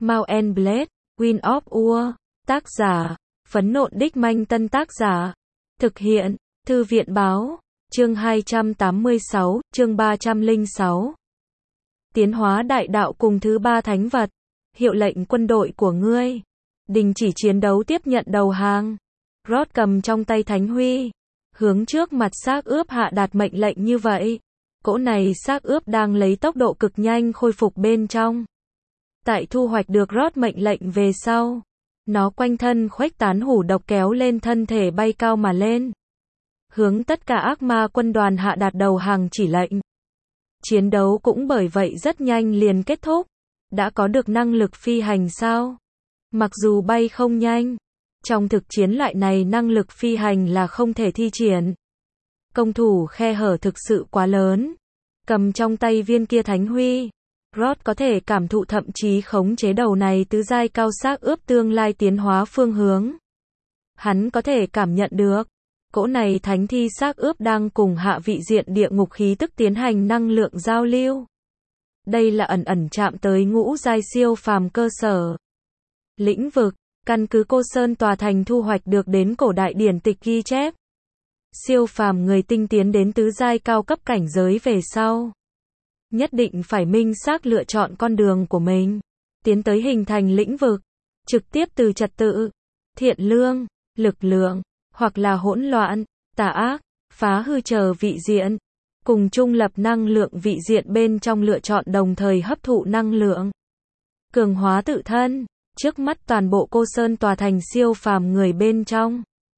Mount and Blade, Wind of War, tác giả, Phấn Nộn Đích Manh Tân tác giả, thực hiện, Thư viện báo, chương 286, chương 306. Tiến hóa đại đạo cùng thứ ba thánh vật, hiệu lệnh quân đội của ngươi, đình chỉ chiến đấu tiếp nhận đầu hàng. Rod cầm trong tay thánh huy, hướng trước mặt xác ướp hạ đạt mệnh lệnh như vậy. Cỗ này xác ướp đang lấy tốc độ cực nhanh khôi phục bên trong. Tại thu hoạch được Rod mệnh lệnh về sau, nó quanh thân khuếch tán hủ độc kéo lên thân thể bay cao mà lên. Hướng tất cả ác ma quân đoàn hạ đạt đầu hàng chỉ lệnh. Chiến đấu cũng bởi vậy rất nhanh liền kết thúc. Đã có được năng lực phi hành sao? Mặc dù bay không nhanh, trong thực chiến loại này năng lực phi hành là không thể thi triển. Công thủ khe hở thực sự quá lớn. Cầm trong tay viên kia thánh huy, Rod có thể cảm thụ thậm chí khống chế đầu này tứ giai cao xác ướp tương lai tiến hóa phương hướng. Hắn có thể cảm nhận được, cỗ này thánh thi xác ướp đang cùng hạ vị diện địa ngục khí tức tiến hành năng lượng giao lưu. Đây là ẩn chạm tới ngũ giai siêu phàm cơ sở. Lĩnh vực, căn cứ Cô Sơn tòa thành thu hoạch được đến cổ đại điển tịch ghi chép. Siêu phàm người tinh tiến đến tứ giai cao cấp cảnh giới về sau, nhất định phải minh xác lựa chọn con đường của mình, tiến tới hình thành lĩnh vực, trực tiếp từ trật tự, thiện lương, lực lượng, hoặc là hỗn loạn, tà ác, phá hư chờ vị diện, cùng trung lập năng lượng vị diện bên trong lựa chọn đồng thời hấp thụ năng lượng, cường hóa tự thân. Trước mắt toàn bộ Cô Sơn tòa thành siêu phàm người bên trong,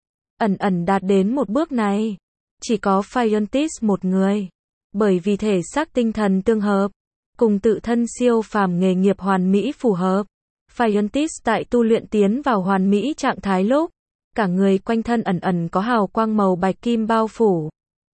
ẩn đạt đến một bước này, chỉ có Phiontis một người. Bởi vì thể xác tinh thần tương hợp, cùng tự thân siêu phàm nghề nghiệp hoàn mỹ phù hợp. Phiontis tại tu luyện tiến vào hoàn mỹ trạng thái lúc, cả người quanh thân ẩn có hào quang màu bạch kim bao phủ.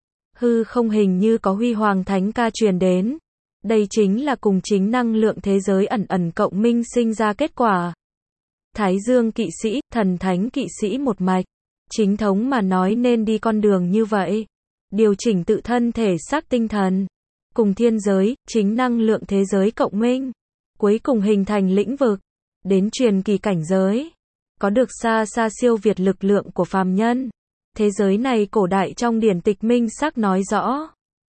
Hư không hình như có huy hoàng thánh ca truyền đến. Đây chính là cùng chính năng lượng thế giới ẩn cộng minh sinh ra kết quả. Thái Dương kỵ sĩ, thần thánh kỵ sĩ một mạch. Chính thống mà nói nên đi con đường như vậy. Điều chỉnh tự thân thể xác tinh thần, cùng thiên giới, chính năng lượng thế giới cộng minh, cuối cùng hình thành lĩnh vực, đến truyền kỳ cảnh giới, có được xa xa siêu việt lực lượng của phàm nhân. Thế giới này cổ đại trong điển tịch minh xác nói rõ,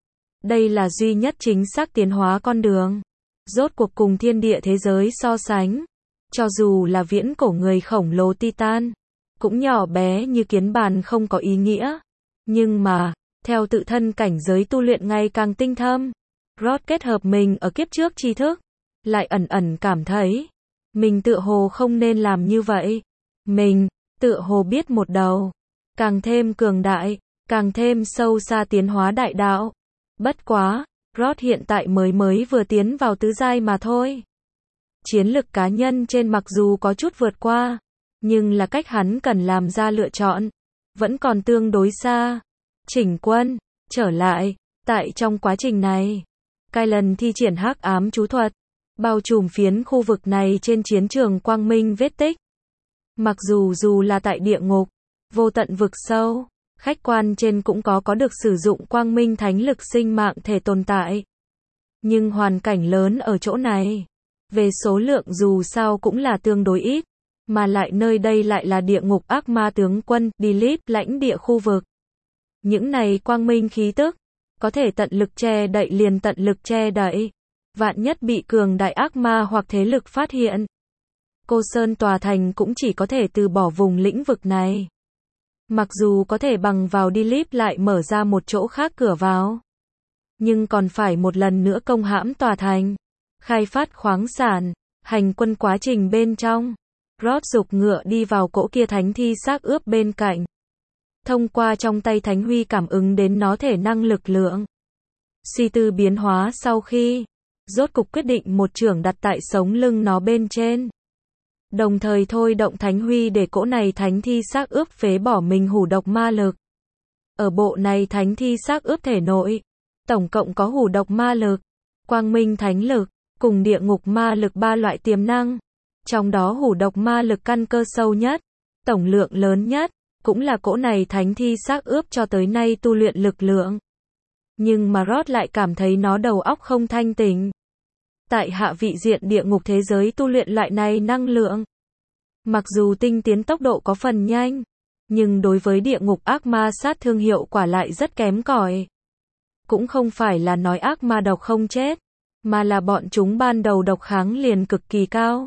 đây là duy nhất chính xác tiến hóa con đường, rốt cuộc cùng thiên địa thế giới so sánh, cho dù là viễn cổ người khổng lồ Titan, cũng nhỏ bé như kiến bàn không có ý nghĩa, nhưng mà theo tự thân cảnh giới tu luyện ngày càng tinh thâm, Rod kết hợp mình ở kiếp trước tri thức, lại ẩn cảm thấy, mình tựa hồ không nên làm như vậy. Mình, tựa hồ biết một đầu, càng thêm cường đại, càng thêm sâu xa tiến hóa đại đạo. Bất quá, Rod hiện tại mới vừa tiến vào tứ giai mà thôi. Chiến lực cá nhân trên mặc dù có chút vượt qua, nhưng là cách hắn cần làm ra lựa chọn, vẫn còn tương đối xa. Chỉnh quân, trở lại, tại trong quá trình này, Kylan thi triển hắc ám chú thuật, bao trùm phiến khu vực này trên chiến trường quang minh vết tích. Mặc dù là tại địa ngục, vô tận vực sâu, khách quan trên cũng có được sử dụng quang minh thánh lực sinh mạng thể tồn tại. Nhưng hoàn cảnh lớn ở chỗ này, về số lượng dù sao cũng là tương đối ít, mà lại nơi đây lại là địa ngục ác ma tướng quân, Dilip, lãnh địa khu vực. Những này quang minh khí tức, có thể tận lực che đậy liền tận lực che đậy. Vạn nhất bị cường đại ác ma hoặc thế lực phát hiện, Cô Sơn tòa thành cũng chỉ có thể từ bỏ vùng lĩnh vực này. Mặc dù có thể bằng vào Dilip lại mở ra một chỗ khác cửa vào, nhưng còn phải một lần nữa công hãm tòa thành, khai phát khoáng sản, hành quân quá trình bên trong. Rod giục ngựa đi vào cỗ kia thánh thi xác ướp bên cạnh. Thông qua trong tay thánh huy cảm ứng đến nó thể năng lực lượng. Suy tư biến hóa sau khi, rốt cục quyết định một chưởng đặt tại sống lưng nó bên trên. Đồng thời thôi động thánh huy để cỗ này thánh thi xác ướp phế bỏ mình hủ độc ma lực. Ở bộ này thánh thi xác ướp thể nội, tổng cộng có hủ độc ma lực, quang minh thánh lực, cùng địa ngục ma lực ba loại tiềm năng. Trong đó hủ độc ma lực căn cơ sâu nhất, tổng lượng lớn nhất, cũng là cỗ này thánh thi xác ướp cho tới nay tu luyện lực lượng. Nhưng mà Rod lại cảm thấy nó đầu óc không thanh tỉnh. Tại hạ vị diện địa ngục thế giới tu luyện loại này năng lượng. Mặc dù tinh tiến tốc độ có phần nhanh, nhưng đối với địa ngục ác ma sát thương hiệu quả lại rất kém cỏi. Cũng không phải là nói ác ma độc không chết, mà là bọn chúng ban đầu độc kháng liền cực kỳ cao.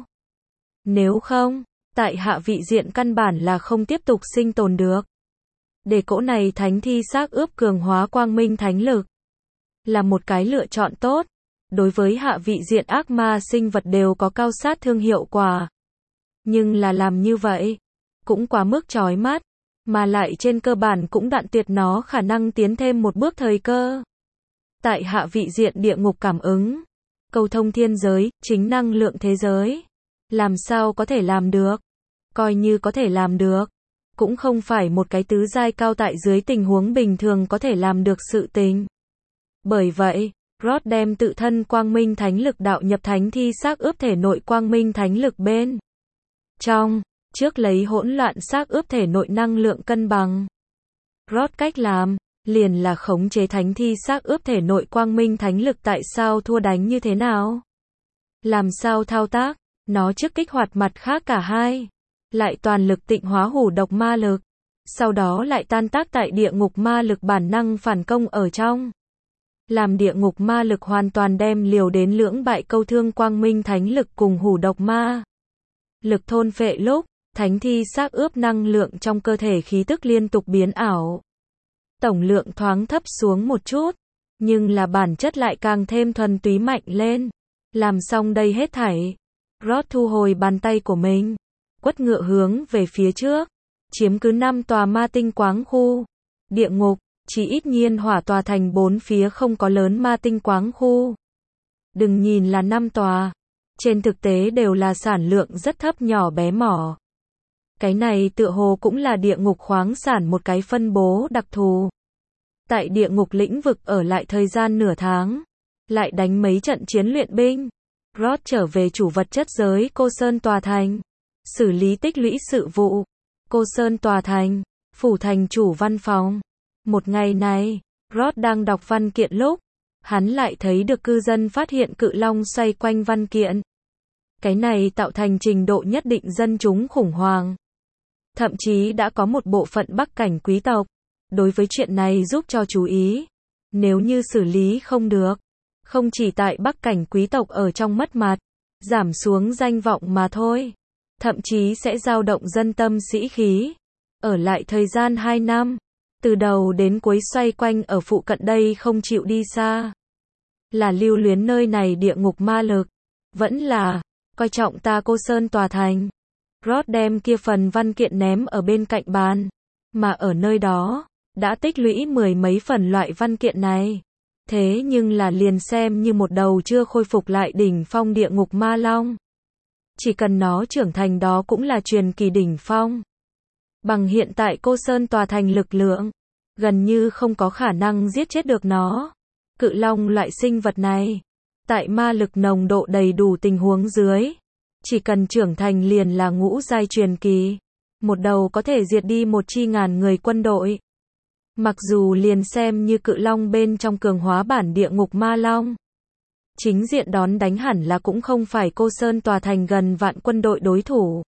Nếu không, tại hạ vị diện căn bản là không tiếp tục sinh tồn được. Để cỗ này thánh thi xác ướp cường hóa quang minh thánh lực là một cái lựa chọn tốt. Đối với hạ vị diện ác ma sinh vật đều có cao sát thương hiệu quả. Nhưng là làm như vậy cũng quá mức chói mắt, mà lại trên cơ bản cũng đoạn tuyệt nó khả năng tiến thêm một bước thời cơ. Tại hạ vị diện địa ngục cảm ứng, cầu thông thiên giới, chính năng lượng thế giới. Làm sao có thể làm được? Coi như có thể làm được, cũng không phải một cái tứ giai cao tại dưới tình huống bình thường có thể làm được sự tình. Bởi vậy, Rod đem tự thân quang minh thánh lực đạo nhập thánh thi xác ướp thể nội quang minh thánh lực bên trong, trước lấy hỗn loạn xác ướp thể nội năng lượng cân bằng. Rod cách làm liền là khống chế thánh thi xác ướp thể nội quang minh thánh lực. Tại sao thua đánh như thế nào? Làm sao thao tác? Nó trước kích hoạt mặt khác cả hai, lại toàn lực tịnh hóa hủ độc ma lực, sau đó lại tan tác tại địa ngục ma lực bản năng phản công ở trong. Làm địa ngục ma lực hoàn toàn đem liều đến lưỡng bại câu thương quang minh thánh lực cùng hủ độc ma lực thôn phệ lúc, thánh thi xác ướp năng lượng trong cơ thể khí tức liên tục biến ảo. Tổng lượng thoáng thấp xuống một chút, nhưng là bản chất lại càng thêm thuần túy mạnh lên. Làm xong đây hết thảy, Rod thu hồi bàn tay của mình, quất ngựa hướng về phía trước, chiếm cứ 5 tòa ma tinh quáng khu. Địa ngục, chỉ ít nhiên hỏa tòa thành 4 phía không có lớn ma tinh quáng khu. Đừng nhìn là 5 tòa, trên thực tế đều là sản lượng rất thấp nhỏ bé mỏ. Cái này tựa hồ cũng là địa ngục khoáng sản một cái phân bố đặc thù. Tại địa ngục lĩnh vực ở lại thời gian nửa tháng, lại đánh mấy trận chiến luyện binh. Rod trở về chủ vật chất giới Cô Sơn Tòa Thành, xử lý tích lũy sự vụ. Cô Sơn Tòa Thành, phủ thành chủ văn phòng. Một ngày này, Rod đang đọc văn kiện lúc, hắn lại thấy được cư dân phát hiện cự long xoay quanh văn kiện. Cái này tạo thành trình độ nhất định dân chúng khủng hoảng. Thậm chí đã có một bộ phận Bắc cảnh quý tộc đối với chuyện này giúp cho chú ý. Nếu như xử lý không được, không chỉ tại Bắc cảnh quý tộc ở trong mất mặt, giảm xuống danh vọng mà thôi, thậm chí sẽ dao động dân tâm sĩ khí. Ở lại thời gian 2 năm, từ đầu đến cuối xoay quanh ở phụ cận đây không chịu đi xa. Là lưu luyến nơi này địa ngục ma lực, vẫn là coi trọng ta Cô Sơn Tòa Thành. Rod đem kia phần văn kiện ném ở bên cạnh bàn, mà ở nơi đó đã tích lũy 10 mấy phần loại văn kiện này. Thế nhưng là liền xem như một đầu chưa khôi phục lại đỉnh phong địa ngục ma long. Chỉ cần nó trưởng thành đó cũng là truyền kỳ đỉnh phong. Bằng hiện tại Cô Sơn Tòa Thành lực lượng, gần như không có khả năng giết chết được nó. Cự long loại sinh vật này, tại ma lực nồng độ đầy đủ tình huống dưới, chỉ cần trưởng thành liền là ngũ giai truyền kỳ. Một đầu có thể diệt đi một chi ngàn người quân đội. Mặc dù liền xem như cự long bên trong cường hóa bản địa ngục ma long, chính diện đón đánh hẳn là cũng không phải Cô Sơn Tòa Thành gần vạn quân đội đối thủ.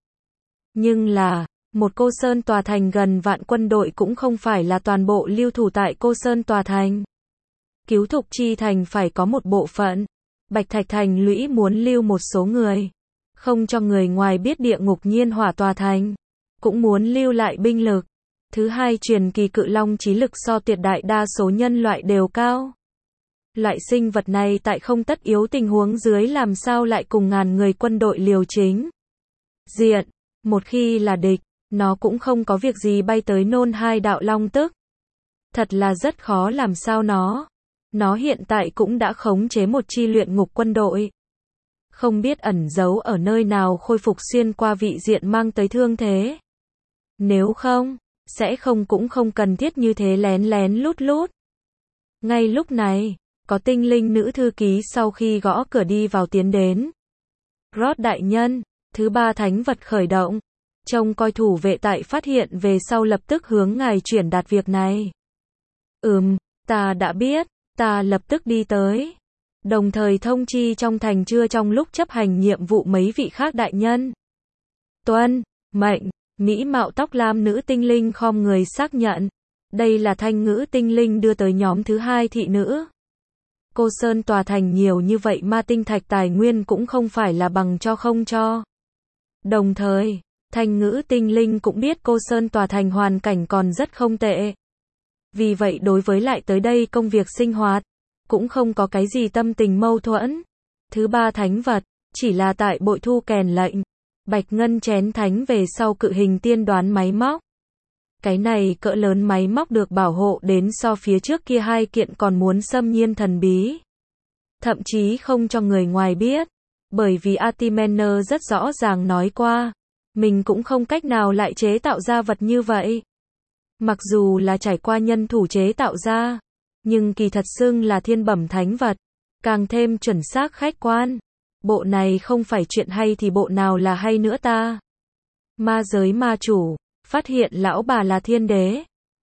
Nhưng là, một Cô Sơn Tòa Thành gần vạn quân đội cũng không phải là toàn bộ lưu thủ tại Cô Sơn Tòa Thành. Cứu Thục Chi Thành phải có một bộ phận. Bạch Thạch Thành lũy muốn lưu một số người, không cho người ngoài biết địa ngục nhiên hỏa tòa thành, cũng muốn lưu lại binh lực. Thứ hai, truyền kỳ cự long trí lực so tuyệt đại đa số nhân loại đều cao. Loại sinh vật này tại không tất yếu tình huống dưới làm sao lại cùng ngàn người quân đội liều chính diện. Một khi là địch, nó cũng không có việc gì bay tới nôn hai đạo long tức. Thật là rất khó làm sao nó hiện tại cũng đã khống chế một chi luyện ngục quân đội. Không biết ẩn giấu ở nơi nào khôi phục xuyên qua vị diện mang tới thương thế. Nếu không, sẽ cũng không cần thiết như thế lén lén lút lút. Ngay lúc này, có tinh linh nữ thư ký sau khi gõ cửa đi vào tiến đến. Rod đại nhân, thứ 3 thánh vật khởi động. Trông coi thủ vệ tại phát hiện về sau lập tức hướng ngài chuyển đạt việc này. Ta đã biết, ta lập tức đi tới. Đồng thời thông chi trong thành chưa trong lúc chấp hành nhiệm vụ mấy vị khác đại nhân. Tuân mệnh, mỹ mạo tóc lam nữ tinh linh khom người xác nhận. Đây là Thanh Ngữ tinh linh đưa tới nhóm thứ hai thị nữ. Cô Sơn tòa thành nhiều như vậy ma tinh thạch tài nguyên cũng không phải là bằng cho không cho. Đồng thời, Thanh Ngữ tinh linh cũng biết cô Sơn tòa thành hoàn cảnh còn rất không tệ. Vì vậy đối với lại tới đây công việc sinh hoạt, cũng không có cái gì tâm tình mâu thuẫn. Thứ ba thánh vật, chỉ là tại bội thu kèn lệnh. Bạch ngân chén thánh về sau cự hình tiên đoán máy móc. Cái này cỡ lớn máy móc được bảo hộ đến so phía trước kia hai kiện còn muốn xâm nhiên thần bí. Thậm chí không cho người ngoài biết. Bởi vì Artimener rất rõ ràng nói qua. Mình cũng không cách nào lại chế tạo ra vật như vậy. Mặc dù là trải qua nhân thủ chế tạo ra. Nhưng kỳ thật xưng là thiên bẩm thánh vật. Càng thêm chuẩn xác khách quan. Bộ này không phải chuyện hay thì bộ nào là hay nữa ta. Ma giới ma chủ. Phát hiện lão bà là thiên đế.